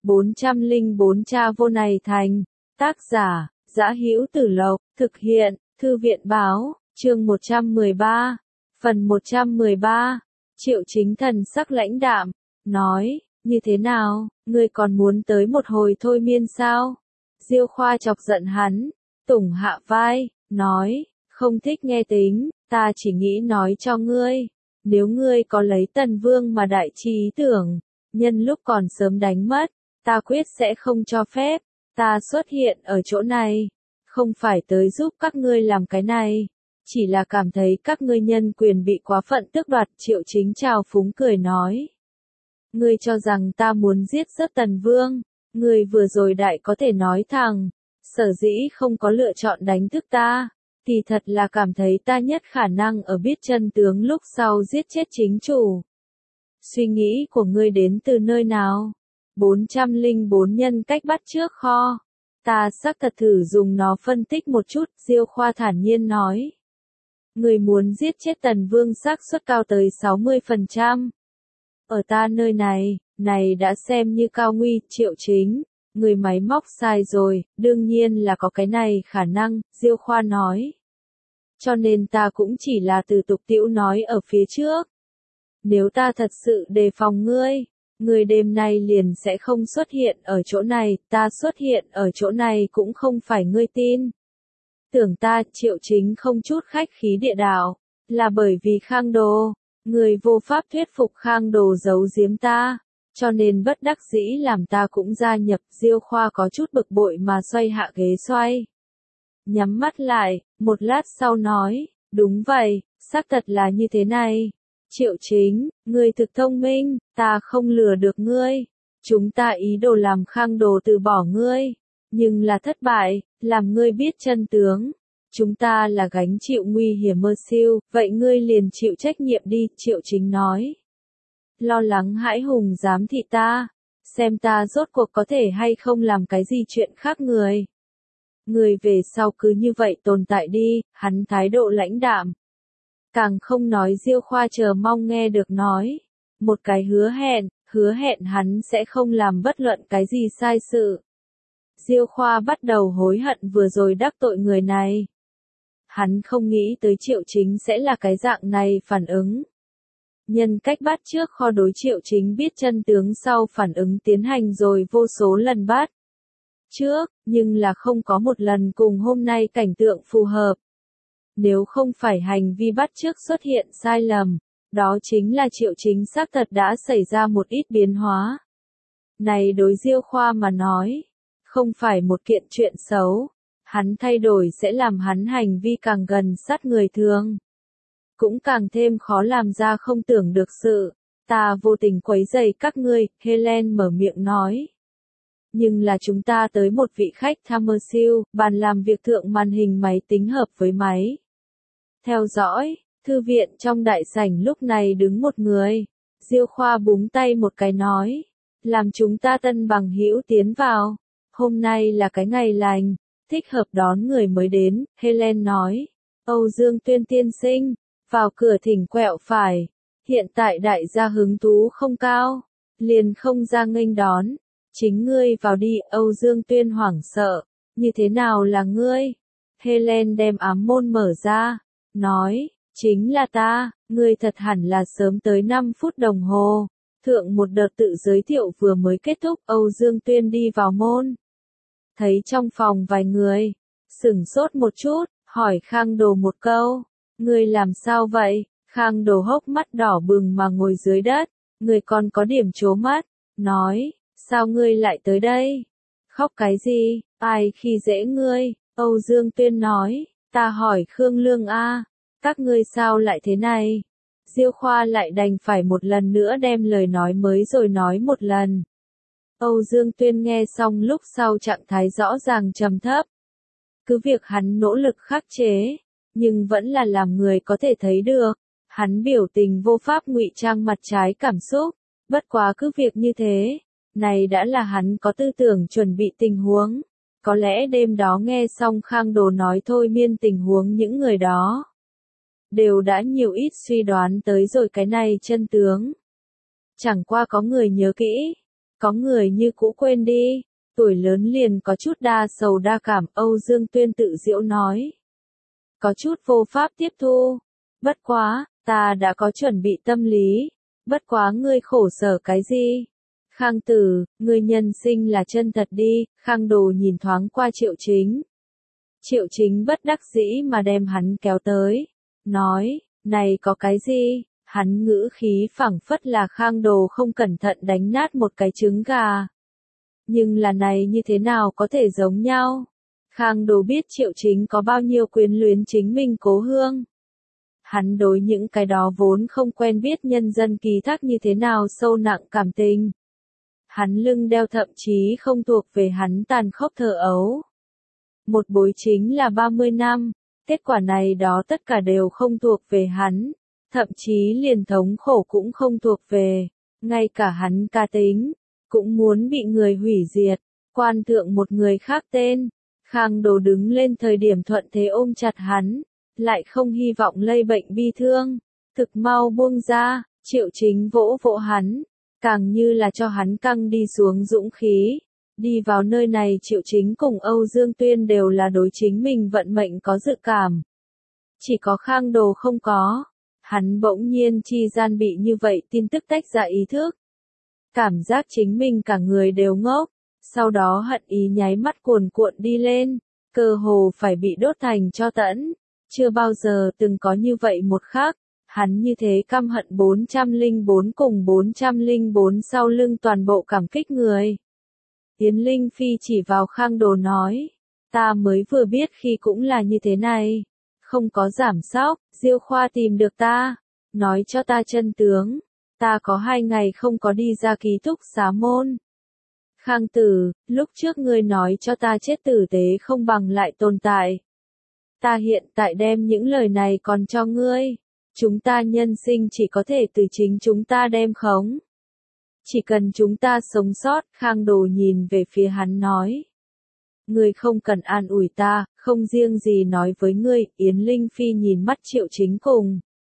404 Cha vô này thành. Tác giả, Dã Hữu Tử Lộc, thực hiện, Thư viện báo, chương 113, phần 113. Triệu Chính thần sắc lãnh đạm, nói, như thế nào, ngươi còn muốn tới một hồi thôi miên sao? Diêu Khoa chọc giận hắn, tủng hạ vai, nói, không thích nghe tính, ta chỉ nghĩ nói cho ngươi, nếu ngươi có lấy Tần Vương mà đại trí tưởng, nhân lúc còn sớm đánh mất, ta quyết sẽ không cho phép, ta xuất hiện ở chỗ này, không phải tới giúp các ngươi làm cái này, chỉ là cảm thấy các ngươi nhân quyền bị quá phận tước đoạt. Triệu Chính trào phúng cười nói, ngươi cho rằng ta muốn giết rớt Tần Vương, ngươi vừa rồi đại có thể nói thẳng, sở dĩ không có lựa chọn đánh thức ta, thì thật là cảm thấy ta nhất khả năng ở biết chân tướng lúc sau giết chết chính chủ. Suy nghĩ của ngươi đến từ nơi nào? 404 nhân cách bắt trước kho. Ta xác thật thử dùng nó phân tích một chút, Diêu Khoa thản nhiên nói. Ngươi muốn giết chết Tần Vương xác suất cao tới 60%. Ở ta nơi này đã xem như cao nguy. Triệu Chính, người máy móc sai rồi, đương nhiên là có cái này khả năng, Diêu Khoa nói. Cho nên ta cũng chỉ là từ tục tĩu nói ở phía trước. Nếu ta thật sự đề phòng ngươi đêm nay liền sẽ không xuất hiện ở chỗ này, ta xuất hiện ở chỗ này cũng không phải ngươi tin. Tưởng ta, Triệu Chính không chút khách khí địa đạo, là bởi vì Khang Đồ, người vô pháp thuyết phục Khang Đồ giấu giếm ta, cho nên bất đắc dĩ làm ta cũng gia nhập. Diêu Khoa có chút bực bội mà xoay hạ ghế xoay. Nhắm mắt lại, một lát sau nói, đúng vậy, xác thật là như thế này. Triệu Chính, ngươi thực thông minh, ta không lừa được ngươi. Chúng ta ý đồ làm Khang Đồ từ bỏ ngươi, nhưng là thất bại, làm ngươi biết chân tướng. Chúng ta là gánh chịu nguy hiểm mơ siêu, vậy ngươi liền chịu trách nhiệm đi. Triệu Chính nói. Lo lắng hãi hùng giám thị ta, xem ta rốt cuộc có thể hay không làm cái gì chuyện khác người. Người về sau cứ như vậy tồn tại đi, hắn thái độ lãnh đạm. Càng không nói. Diêu Khoa chờ mong nghe được nói. Một cái hứa hẹn hắn sẽ không làm bất luận cái gì sai sự. Diêu Khoa bắt đầu hối hận vừa rồi đắc tội người này. Hắn không nghĩ tới Triệu Chính sẽ là cái dạng này phản ứng. Nhân cách bắt trước kho đối Triệu Chính biết chân tướng sau phản ứng tiến hành rồi vô số lần bắt trước, nhưng là không có một lần cùng hôm nay cảnh tượng phù hợp. Nếu không phải hành vi bắt chước xuất hiện sai lầm, đó chính là Triệu Chính xác thật đã xảy ra một ít biến hóa. Này đối Diêu Khoa mà nói, không phải một kiện chuyện xấu, hắn thay đổi sẽ làm hắn hành vi càng gần sát người thường. Cũng càng thêm khó làm ra không tưởng được sự. Ta vô tình quấy rầy các ngươi, Helen mở miệng nói. Nhưng là chúng ta tới một vị khách tham mơ siêu, bàn làm việc thượng màn hình máy tính hợp với máy theo dõi. Thư viện trong đại sảnh lúc này đứng một người. Diêu Khoa búng tay một cái nói. Làm chúng ta tân bằng hữu tiến vào. Hôm nay là cái ngày lành, thích hợp đón người mới đến, Helen nói. Âu Dương Tuyên tiên sinh, vào cửa thỉnh quẹo phải. Hiện tại đại gia hứng thú không cao, liền không ra nghênh đón. Chính ngươi vào đi. Âu Dương Tuyên hoảng sợ. Như thế nào là ngươi? Helen đem ám môn mở ra. Nói, chính là ta, ngươi thật hẳn là sớm tới 5 phút đồng hồ. Thượng một đợt tự giới thiệu vừa mới kết thúc. Âu Dương Tuyên đi vào môn. Thấy trong phòng vài người, sửng sốt một chút, hỏi Khang Đồ một câu. Ngươi làm sao vậy? Khang Đồ hốc mắt đỏ bừng mà ngồi dưới đất. Ngươi còn có điểm trố mắt. Nói, sao ngươi lại tới đây? Khóc cái gì? Ai khi dễ ngươi? Âu Dương Tuyên nói. Ta hỏi Khương Lương a, các ngươi sao lại thế này? Diêu Khoa lại đành phải một lần nữa đem lời nói mới rồi nói một lần. Âu Dương Tuyên nghe xong lúc sau trạng thái rõ ràng trầm thấp. Cứ việc hắn nỗ lực khắc chế, nhưng vẫn là làm người có thể thấy được. Hắn biểu tình vô pháp ngụy trang mặt trái cảm xúc. Bất quá cứ việc như thế, này đã là hắn có tư tưởng chuẩn bị tình huống. Có lẽ đêm đó nghe xong Khang Đồ nói thôi miên tình huống những người đó đều đã nhiều ít suy đoán tới rồi cái này chân tướng. Chẳng qua có người nhớ kỹ, Có người như cũ quên đi, tuổi lớn liền có chút đa sầu đa cảm, Âu Dương Tuyên tự giễu nói. Có chút vô pháp tiếp thu. Bất quá, ta đã có chuẩn bị tâm lý. Bất quá ngươi khổ sở cái gì? Khang Tử, ngươi nhân sinh là chân thật đi, Khang Đồ nhìn thoáng qua Triệu Chính. Triệu Chính bất đắc dĩ mà đem hắn kéo tới. Nói, này có cái gì? Hắn ngữ khí phảng phất là Khang Đồ không cẩn thận đánh nát một cái trứng gà. Nhưng là này như thế nào có thể giống nhau? Khang Đồ biết Triệu Chính có bao nhiêu quyến luyến chính mình cố hương. Hắn đối những cái đó vốn không quen biết nhân dân ký thác như thế nào sâu nặng cảm tình. Hắn lưng đeo thậm chí không thuộc về hắn tàn khốc thơ ấu. Một bối chính là 30 năm, kết quả này đó tất cả đều không thuộc về hắn, thậm chí liền thống khổ cũng không thuộc về, ngay cả hắn cá tính, cũng muốn bị người hủy diệt, quan thượng một người khác tên. Khang Đồ đứng lên thời điểm thuận thế ôm chặt hắn, lại không hy vọng lây bệnh bi thương, thực mau buông ra, Triệu Chính vỗ vỗ hắn, càng như là cho hắn căng đi xuống dũng khí. Đi vào nơi này Triệu Chính cùng Âu Dương Tuyên đều là đối chính mình vận mệnh có dự cảm. Chỉ có Khang Đồ không có. Hắn bỗng nhiên chi gian bị như vậy tin tức tách ra ý thức. Cảm giác chính mình cả người đều ngốc. Sau đó hận ý nháy mắt cuồn cuộn đi lên. Cơ hồ phải bị đốt thành tro tẫn. Chưa bao giờ từng có như vậy một khắc. Hắn như thế căm hận 404 cùng 404 sau lưng toàn bộ cảm kích người. Yến Linh Phi chỉ vào Khang Đồ nói, ta mới vừa biết khi cũng là như thế này, không có giảm sóc, Diêu Khoa tìm được ta, nói cho ta chân tướng, ta có 2 ngày không có đi ra ký túc xá môn. Khang Tử, lúc trước ngươi nói cho ta chết tử tế không bằng lại tồn tại. Ta hiện tại đem những lời này còn cho ngươi, chúng ta nhân sinh chỉ có thể từ chính chúng ta đem khống. Chỉ cần chúng ta sống sót, Khang Đồ nhìn về phía hắn nói. Ngươi không cần an ủi ta, không riêng gì nói với ngươi, Yến Linh Phi nhìn mắt Triệu Chính cùng.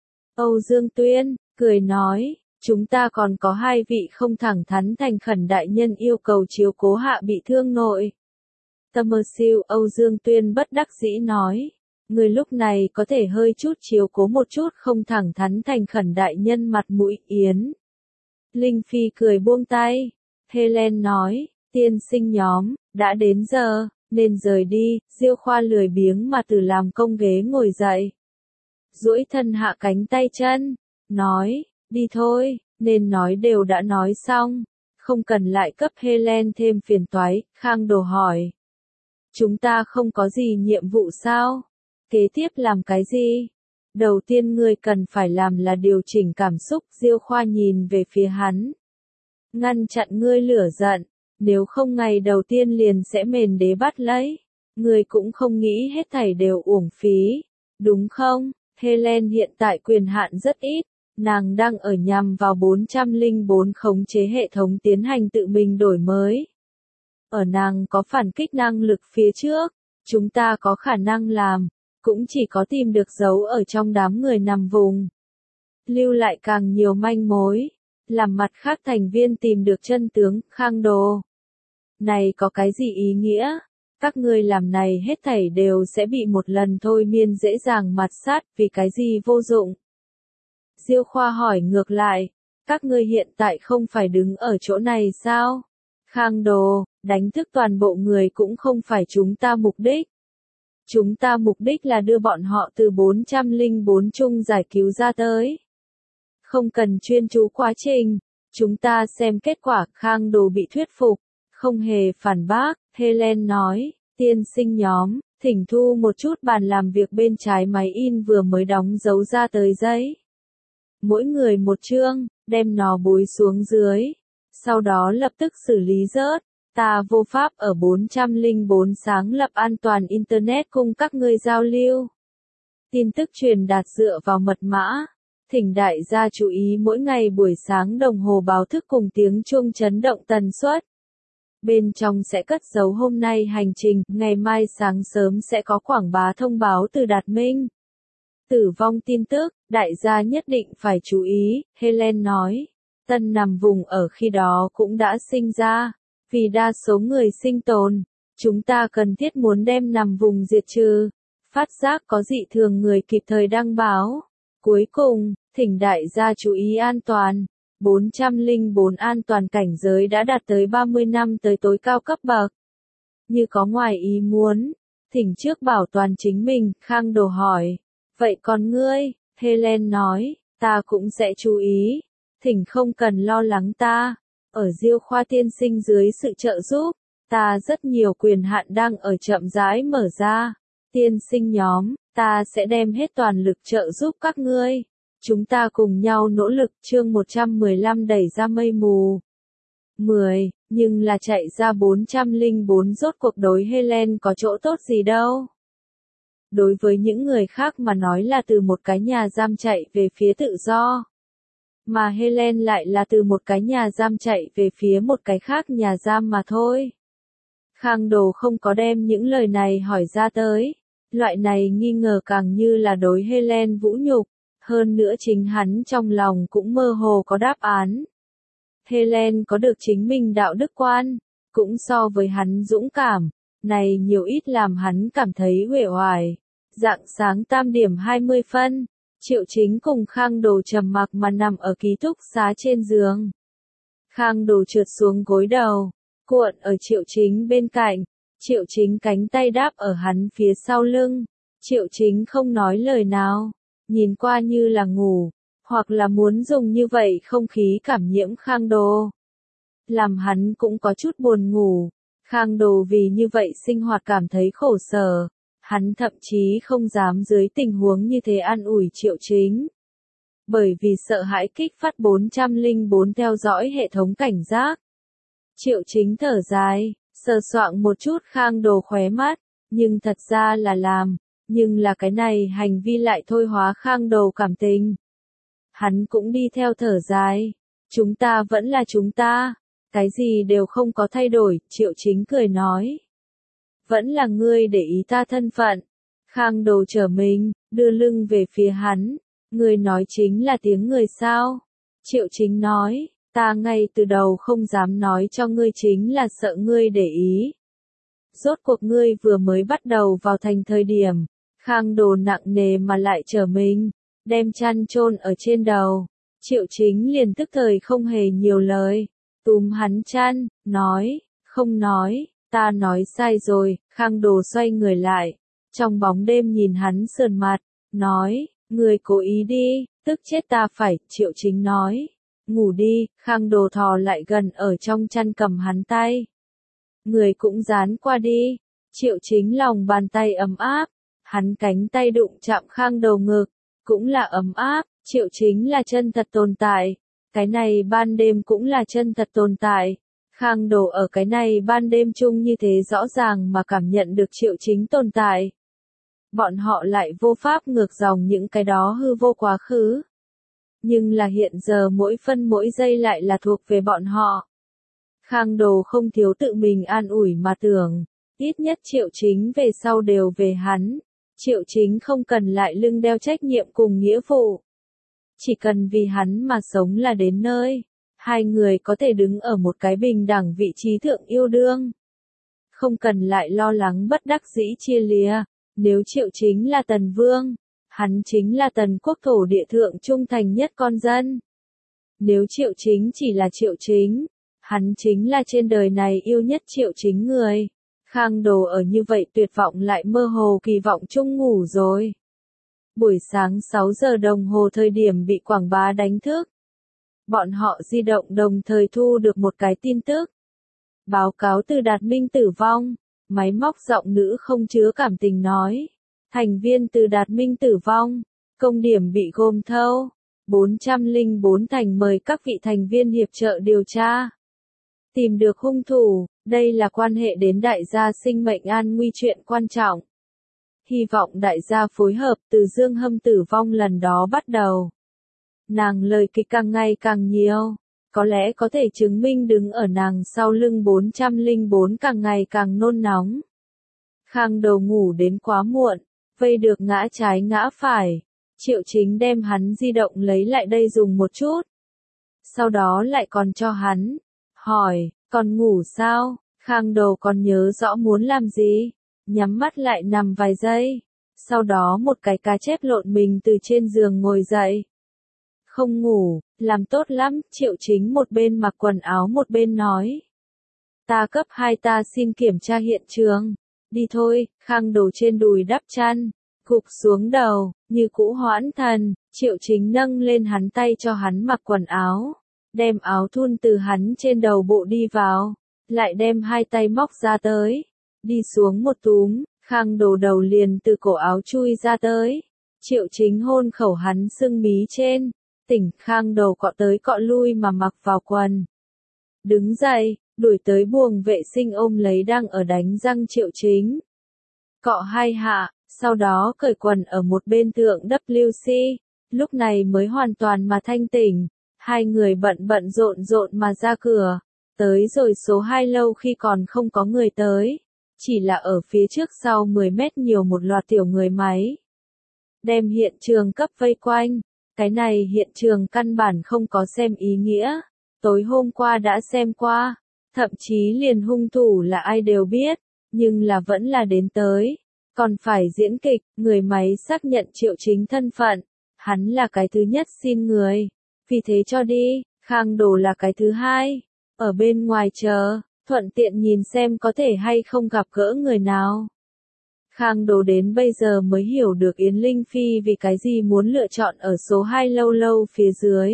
Âu Dương Tuyên, cười nói, chúng ta còn có 2 vị không thẳng thắn thành khẩn đại nhân yêu cầu chiếu cố hạ bị thương nội. Tâm siêu Âu Dương Tuyên bất đắc dĩ nói, ngươi lúc này có thể hơi chút chiếu cố một chút không thẳng thắn thành khẩn đại nhân mặt mũi. Yến Linh Phi cười buông tay. Helen nói, tiên sinh nhóm, đã đến giờ, nên rời đi. Diêu Khoa lười biếng mà từ làm công ghế ngồi dậy. Duỗi thân hạ cánh tay chân, nói, đi thôi, nên nói đều đã nói xong. Không cần lại cấp Helen thêm phiền toái. Khang Đồ hỏi. Chúng ta không có gì nhiệm vụ sao? Kế tiếp làm cái gì? Đầu tiên ngươi cần phải làm là điều chỉnh cảm xúc. Diêu Khoa nhìn về phía hắn. Ngăn chặn ngươi lửa giận, nếu không ngày đầu tiên liền sẽ mền đế bắt lấy. Ngươi cũng không nghĩ hết thảy đều uổng phí, đúng không? Helen hiện tại quyền hạn rất ít, nàng đang ở nhằm vào 404 khống chế hệ thống tiến hành tự mình đổi mới. Ở nàng có phản kích năng lực phía trước, chúng ta có khả năng làm, cũng chỉ có tìm được dấu ở trong đám người nằm vùng. Lưu lại càng nhiều manh mối, làm mặt khác thành viên tìm được chân tướng. Khang Đồ. Này có cái gì ý nghĩa? Các ngươi làm này hết thảy đều sẽ bị một lần thôi miên dễ dàng mạt sát, vì cái gì vô dụng? Diêu Khoa hỏi ngược lại, các ngươi hiện tại không phải đứng ở chỗ này sao? Khang Đồ, đánh thức toàn bộ người cũng không phải chúng ta mục đích. Chúng ta mục đích là đưa bọn họ từ 404 chung giải cứu ra tới. Không cần chuyên chú quá trình, chúng ta xem kết quả. Khang Đồ bị thuyết phục, không hề phản bác. Helen nói, tiên sinh nhóm, thỉnh thu một chút bàn làm việc bên trái máy in vừa mới đóng dấu ra tới giấy. Mỗi người một chương, đem nó bối xuống dưới, sau đó lập tức xử lý rớt. Ta vô pháp ở 404 sáng lập an toàn Internet cùng các ngươi giao lưu. Tin tức truyền đạt dựa vào mật mã. Thỉnh đại gia chú ý mỗi ngày buổi sáng đồng hồ báo thức cùng tiếng chuông chấn động tần suất. Bên trong sẽ cất giấu hôm nay hành trình, ngày mai sáng sớm sẽ có quảng bá thông báo từ Đạt Minh. Tử vong tin tức, đại gia nhất định phải chú ý, Helen nói. Tân nằm vùng ở khi đó cũng đã sinh ra. Vì đa số người sinh tồn, chúng ta cần thiết muốn đem nằm vùng diệt trừ. Phát giác có dị thường người kịp thời đăng báo. Cuối cùng, thỉnh đại gia chú ý an toàn. 404 an toàn cảnh giới đã đạt tới 30 năm tới tối cao cấp bậc. Như có ngoài ý muốn, thỉnh trước bảo toàn chính mình, Khang Đồ hỏi. Vậy còn ngươi? Helen nói, ta cũng sẽ chú ý. Thỉnh không cần lo lắng ta. Ở Diêu Khoa tiên sinh dưới sự trợ giúp, ta rất nhiều quyền hạn đang ở chậm rãi mở ra. Tiên sinh nhóm, ta sẽ đem hết toàn lực trợ giúp các ngươi. Chúng ta cùng nhau nỗ lực. Chương 115 đẩy ra mây mù. 10. Nhưng là chạy ra 404 rốt cuộc đối Helen có chỗ tốt gì đâu. Đối với những người khác mà nói là từ một cái nhà giam chạy về phía tự do. Mà Helen lại là từ một cái nhà giam chạy về phía một cái khác nhà giam mà thôi. Khang Đồ không có đem những lời này hỏi ra tới. Loại này nghi ngờ càng như là đối Helen vũ nhục. Hơn nữa chính hắn trong lòng cũng mơ hồ có đáp án. Helen có được chính mình đạo đức quan, cũng so với hắn dũng cảm, này nhiều ít làm hắn cảm thấy uể oải. Rạng sáng 8:20 phân, Triệu Chính cùng Khang Đồ trầm mặc mà nằm ở ký túc xá trên giường. Khang Đồ trượt xuống gối đầu, cuộn ở Triệu Chính bên cạnh, Triệu Chính cánh tay đáp ở hắn phía sau lưng. Triệu Chính không nói lời nào, nhìn qua như là ngủ, hoặc là muốn dùng như vậy không khí cảm nhiễm Khang Đồ. Làm hắn cũng có chút buồn ngủ, Khang Đồ vì như vậy sinh hoạt cảm thấy khổ sở, hắn thậm chí không dám dưới tình huống như thế an ủi Triệu Chính. Bởi vì sợ hãi kích phát 404 theo dõi hệ thống cảnh giác. Triệu Chính thở dài, sờ soạng một chút Khang Đồ khóe mắt, nhưng thật ra là làm, nhưng là cái này hành vi lại thôi hóa Khang Đồ cảm tình. Hắn cũng đi theo thở dài, chúng ta vẫn là chúng ta, cái gì đều không có thay đổi, Triệu Chính cười nói. Vẫn là ngươi để ý ta thân phận. Khang Đồ trở mình, đưa lưng về phía hắn, ngươi nói chính là tiếng người sao? Triệu Chính nói, ta ngay từ đầu không dám nói cho ngươi chính là sợ ngươi để ý. Rốt cuộc ngươi vừa mới bắt đầu vào thành thời điểm, Khang Đồ nặng nề mà lại trở mình, đem chăn chôn ở trên đầu. Triệu Chính liền tức thời không hề nhiều lời, túm hắn chăn, nói, không nói, ta nói sai rồi. Khang Đồ xoay người lại, trong bóng đêm nhìn hắn sườn mặt, nói, người cố ý đi, tức chết ta phải. Triệu Chính nói, ngủ đi. Khang Đồ thò lại gần ở trong chăn cầm hắn tay. Người cũng dán qua đi. Triệu Chính lòng bàn tay ấm áp, hắn cánh tay đụng chạm Khang Đồ ngực, cũng là ấm áp. Triệu Chính là chân thật tồn tại, cái này ban đêm cũng là chân thật tồn tại. Khang Đồ ở cái này ban đêm chung như thế rõ ràng mà cảm nhận được Triệu Chính tồn tại. Bọn họ lại vô pháp ngược dòng những cái đó hư vô quá khứ. Nhưng là hiện giờ mỗi phân mỗi giây lại là thuộc về bọn họ. Khang Đồ không thiếu tự mình an ủi mà tưởng, ít nhất Triệu Chính về sau đều về hắn. Triệu Chính không cần lại lưng đeo trách nhiệm cùng nghĩa vụ. Chỉ cần vì hắn mà sống là đến nơi. Hai người có thể đứng ở một cái bình đẳng vị trí thượng yêu đương. Không cần lại lo lắng bất đắc dĩ chia lìa. Nếu Triệu Chính là Tần Vương, hắn chính là Tần quốc thổ địa thượng trung thành nhất con dân. Nếu Triệu Chính chỉ là Triệu Chính, hắn chính là trên đời này yêu nhất Triệu Chính người. Khang Đồ ở như vậy tuyệt vọng lại mơ hồ kỳ vọng chung ngủ rồi. Buổi sáng 6 giờ đồng hồ thời điểm bị quảng bá đánh thức. Bọn họ di động đồng thời thu được một cái tin tức. Báo cáo từ Đạt Minh tử vong. Máy móc giọng nữ không chứa cảm tình nói. Thành viên từ Đạt Minh tử vong. Công điểm bị gom thâu. 404 thành mời các vị thành viên hiệp trợ điều tra. Tìm được hung thủ, đây là quan hệ đến đại gia sinh mệnh an nguy chuyện quan trọng. Hy vọng đại gia phối hợp. Từ Dương Hâm tử vong lần đó bắt đầu. Nàng lời kịch càng ngày càng nhiều, có lẽ có thể chứng minh đứng ở nàng sau lưng 404 càng ngày càng nôn nóng. Khang Đồ ngủ đến quá muộn, vây được ngã trái ngã phải. Triệu Chính đem hắn di động lấy lại đây dùng một chút. sau đó lại còn cho hắn. Hỏi, còn ngủ sao? Khang Đồ còn nhớ rõ muốn làm gì? Nhắm mắt lại nằm vài giây. Sau đó một cái cá chép lộn mình từ trên giường ngồi dậy. Không ngủ, làm tốt lắm, Triệu Chính một bên mặc quần áo một bên nói. Ta cấp 2 ta xin kiểm tra hiện trường. Đi thôi, Khang Đồ trên đùi đắp chăn, gục xuống đầu, như cũ hoãn thần, Triệu Chính nâng lên hắn tay cho hắn mặc quần áo, đem áo thun từ hắn trên đầu bộ đi vào, lại đem hai tay móc ra tới, đi xuống một túm, Khang Đồ đầu liền từ cổ áo chui ra tới, Triệu Chính hôn khẩu hắn sưng mí trên, tỉnh Khang Đồ cọ tới cọ lui mà mặc vào quần. Đứng dậy, đuổi tới buồng vệ sinh ôm lấy đang ở đánh răng Triệu Chính. Cọ hai hạ, sau đó cởi quần ở một bên thượng WC, lúc này mới hoàn toàn mà thanh tỉnh. Hai người bận rộn mà ra cửa, tới rồi số 2 lâu khi còn không có người tới, chỉ là ở phía trước sau 10 mét nhiều một loạt tiểu người máy. Đem hiện trường cấp vây quanh, cái này hiện trường căn bản không có xem ý nghĩa, tối hôm qua đã xem qua, thậm chí liền hung thủ là ai đều biết, nhưng là vẫn là đến tới, còn phải diễn kịch, người máy xác nhận Triệu Chính thân phận, hắn là cái thứ nhất xin người. Vì thế cho đi, Khang Đồ là cái thứ hai, ở bên ngoài chờ, thuận tiện nhìn xem có thể hay không gặp gỡ người nào. Khang Đồ đến bây giờ mới hiểu được Yến Linh Phi vì cái gì muốn lựa chọn ở số 2 lâu phía dưới.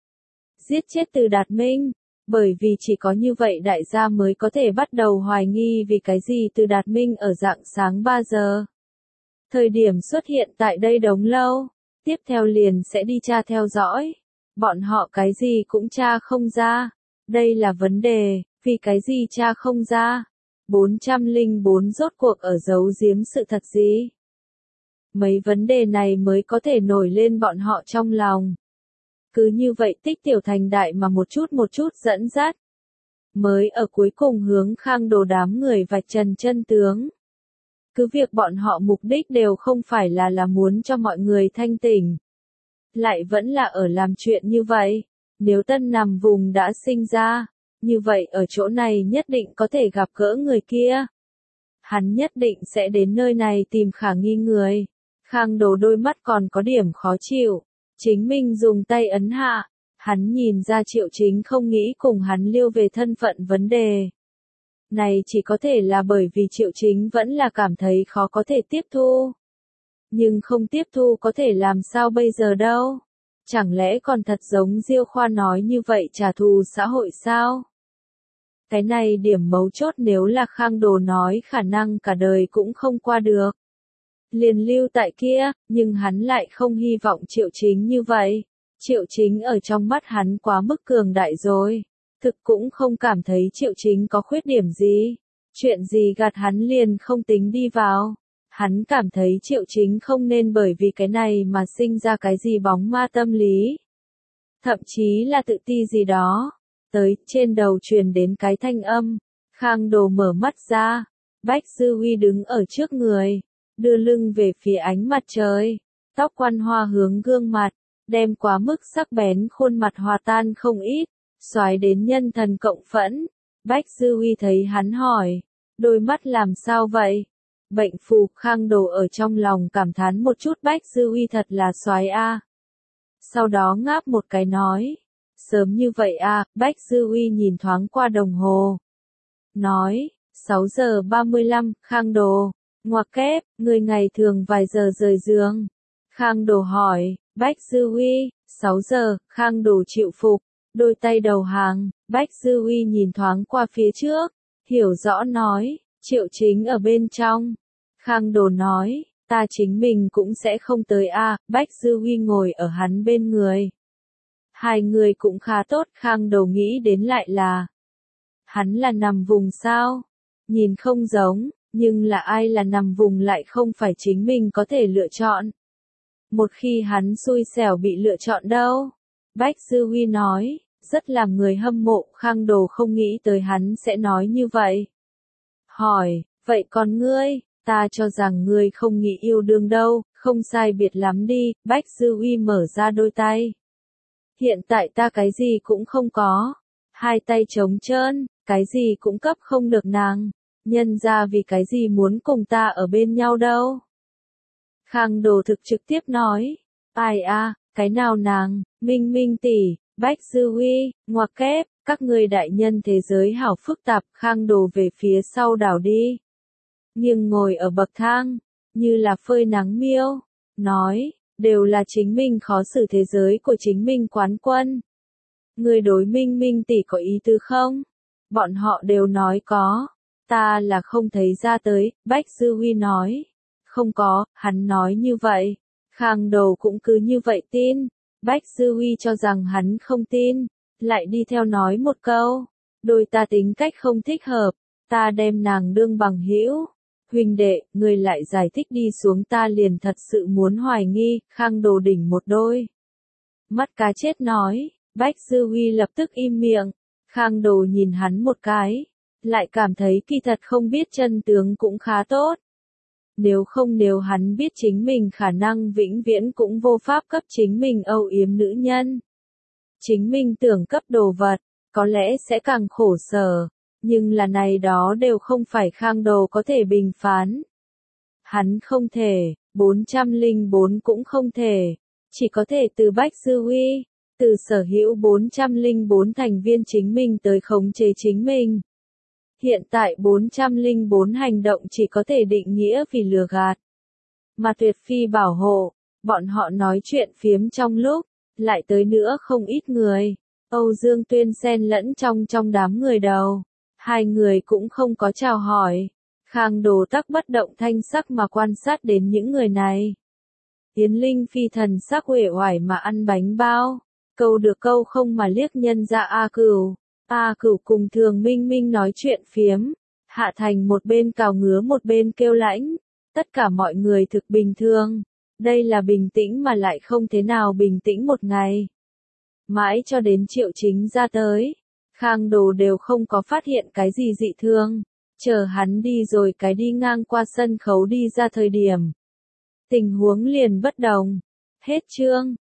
Giết chết Từ Đạt Minh, bởi vì chỉ có như vậy đại gia mới có thể bắt đầu hoài nghi vì cái gì Từ Đạt Minh ở rạng sáng 3 giờ. Thời điểm xuất hiện tại đây đống lâu, tiếp theo liền sẽ đi tra theo dõi. Bọn họ cái gì cũng tra không ra. Đây là vấn đề, vì cái gì tra không ra. 404 rốt cuộc ở giấu giếm sự thật gì? Mấy vấn đề này mới có thể nổi lên bọn họ trong lòng. Cứ như vậy tích tiểu thành đại mà một chút dẫn dắt. Mới ở cuối cùng hướng Khang Đồ đám người vạch trần chân tướng. Cứ việc bọn họ mục đích đều không phải là muốn cho mọi người thanh tỉnh. Lại vẫn là ở làm chuyện như vậy. Nếu Tân nằm vùng đã sinh ra, như vậy ở chỗ này nhất định có thể gặp gỡ người kia. Hắn nhất định sẽ đến nơi này tìm khả nghi người. Khang Đồ đôi mắt còn có điểm khó chịu. Chính mình dùng tay ấn hạ. Hắn nhìn ra Triệu Chính không nghĩ cùng hắn liêu về thân phận vấn đề. Này chỉ có thể là bởi vì Triệu Chính vẫn là cảm thấy khó có thể tiếp thu. Nhưng không tiếp thu có thể làm sao bây giờ đâu. Chẳng lẽ còn thật giống Diêu Khoa nói như vậy trả thù xã hội sao? Cái này điểm mấu chốt nếu là Khang Đồ nói khả năng cả đời cũng không qua được. Liền lưu tại kia, nhưng hắn lại không hy vọng Triệu Chính như vậy. Triệu Chính ở trong mắt hắn quá mức cường đại rồi. Thực cũng không cảm thấy Triệu Chính có khuyết điểm gì. Chuyện gì gạt hắn liền không tính đi vào. Hắn cảm thấy Triệu Chính không nên bởi vì cái này mà sinh ra cái gì bóng ma tâm lý. Thậm chí là tự ti gì đó. Tới, trên đầu truyền đến cái thanh âm. Khang Đồ mở mắt ra. Bách Dư Huy đứng ở trước người. Đưa lưng về phía ánh mặt trời. Tóc quăn hoa hướng gương mặt. Đem quá mức sắc bén khuôn mặt hòa tan không ít. Xoái đến nhân thần cộng phẫn. Bách Dư Huy thấy hắn hỏi. Đôi mắt làm sao vậy? Bệnh phù. Khang Đồ ở trong lòng cảm thán một chút. Bách Dư Huy thật là xoái a. Sau đó ngáp một cái nói. Sớm như vậy a. Bách Dư Huy nhìn thoáng qua đồng hồ. Nói. 6 giờ 35. Khang Đồ. Ngoặc kép. Người ngày thường vài giờ rời giường. Khang Đồ hỏi. Bách Dư Huy. 6 giờ. Khang Đồ chịu phục. Đôi tay đầu hàng. Bách Dư Huy nhìn thoáng qua phía trước. Hiểu rõ nói. Triệu Chính ở bên trong. Khang Đồ nói. Ta chính mình cũng sẽ không tới a. Bách Dư Huy ngồi ở hắn bên người. Hai người cũng khá tốt. Khang Đồ nghĩ đến lại là. Hắn là nằm vùng sao? Nhìn không giống, nhưng là ai là nằm vùng lại không phải chính mình có thể lựa chọn. Một khi hắn xui xẻo bị lựa chọn đâu? Bách Dư Huy nói, rất làm người hâm mộ. Khang Đồ không nghĩ tới hắn sẽ nói như vậy. Hỏi, vậy còn ngươi? Ta cho rằng ngươi không nghĩ yêu đương đâu, không sai biệt lắm đi. Bách Dư Huy mở ra đôi tay. Hiện tại ta cái gì cũng không có. Hai tay trống trơn, cái gì cũng cấp không được nàng. Nhân ra vì cái gì muốn cùng ta ở bên nhau đâu. Khang Đồ thực trực tiếp nói. Ai a, cái nào nàng, Minh Minh tỷ, Bách Dư Huy, ngoặc kép, các người đại nhân thế giới hảo phức tạp. Khang Đồ về phía sau đảo đi. Nghiêng ngồi ở bậc thang, như là phơi nắng miêu. Nói, đều là chính mình khó xử thế giới của chính mình quán quân. Người đối Minh Minh tỷ có ý tứ không? Bọn họ đều nói có. Ta là không thấy ra tới, Bách Dư Huy nói. Không có, hắn nói như vậy. Khang Đồ cũng cứ như vậy tin. Bách Dư Huy cho rằng hắn không tin. Lại đi theo nói một câu. Đôi ta tính cách không thích hợp. Ta đem nàng đương bằng hữu. Huynh đệ, người lại giải thích đi xuống ta liền thật sự muốn hoài nghi. Khang Đồ đỉnh một đôi. Mắt cá chết nói. Bách Dư Huy lập tức im miệng. Khang Đồ nhìn hắn một cái. Lại cảm thấy kỳ thật không biết chân tướng cũng khá tốt. Nếu hắn biết chính mình khả năng vĩnh viễn cũng vô pháp cấp chính mình âu yếm nữ nhân. Chính mình tưởng cấp đồ vật, có lẽ sẽ càng khổ sở. Nhưng là này đó đều không phải Khang Đồ có thể bình phán. Hắn không thể, 404 cũng không thể. Chỉ có thể từ Bách Dư Huy, từ sở hữu 404 thành viên chính mình tới khống chế chính mình. Hiện tại 404 hành động chỉ có thể định nghĩa vì lừa gạt. Mà Tuyệt Phi bảo hộ, bọn họ nói chuyện phiếm trong lúc, lại tới nữa không ít người. Âu Dương Tuyên xen lẫn trong đám người đầu. Hai người cũng không có chào hỏi. Khang Đồ tắc bất động thanh sắc mà quan sát đến những người này. Yến Linh Phi thần sắc uể oải mà ăn bánh bao. Câu được câu không mà liếc nhân ra A Cửu. A Cửu cùng Thường Minh Minh nói chuyện phiếm. Hạ Thành một bên cào ngứa một bên kêu lãnh. Tất cả mọi người thực bình thường. Đây là bình tĩnh mà lại không thế nào bình tĩnh một ngày. Mãi cho đến Triệu Chính ra tới. Khang Đồ đều không có phát hiện cái gì dị thường. Chờ hắn đi rồi cái đi ngang qua sân khấu đi ra thời điểm. Tình huống liền bất đồng. Hết chương.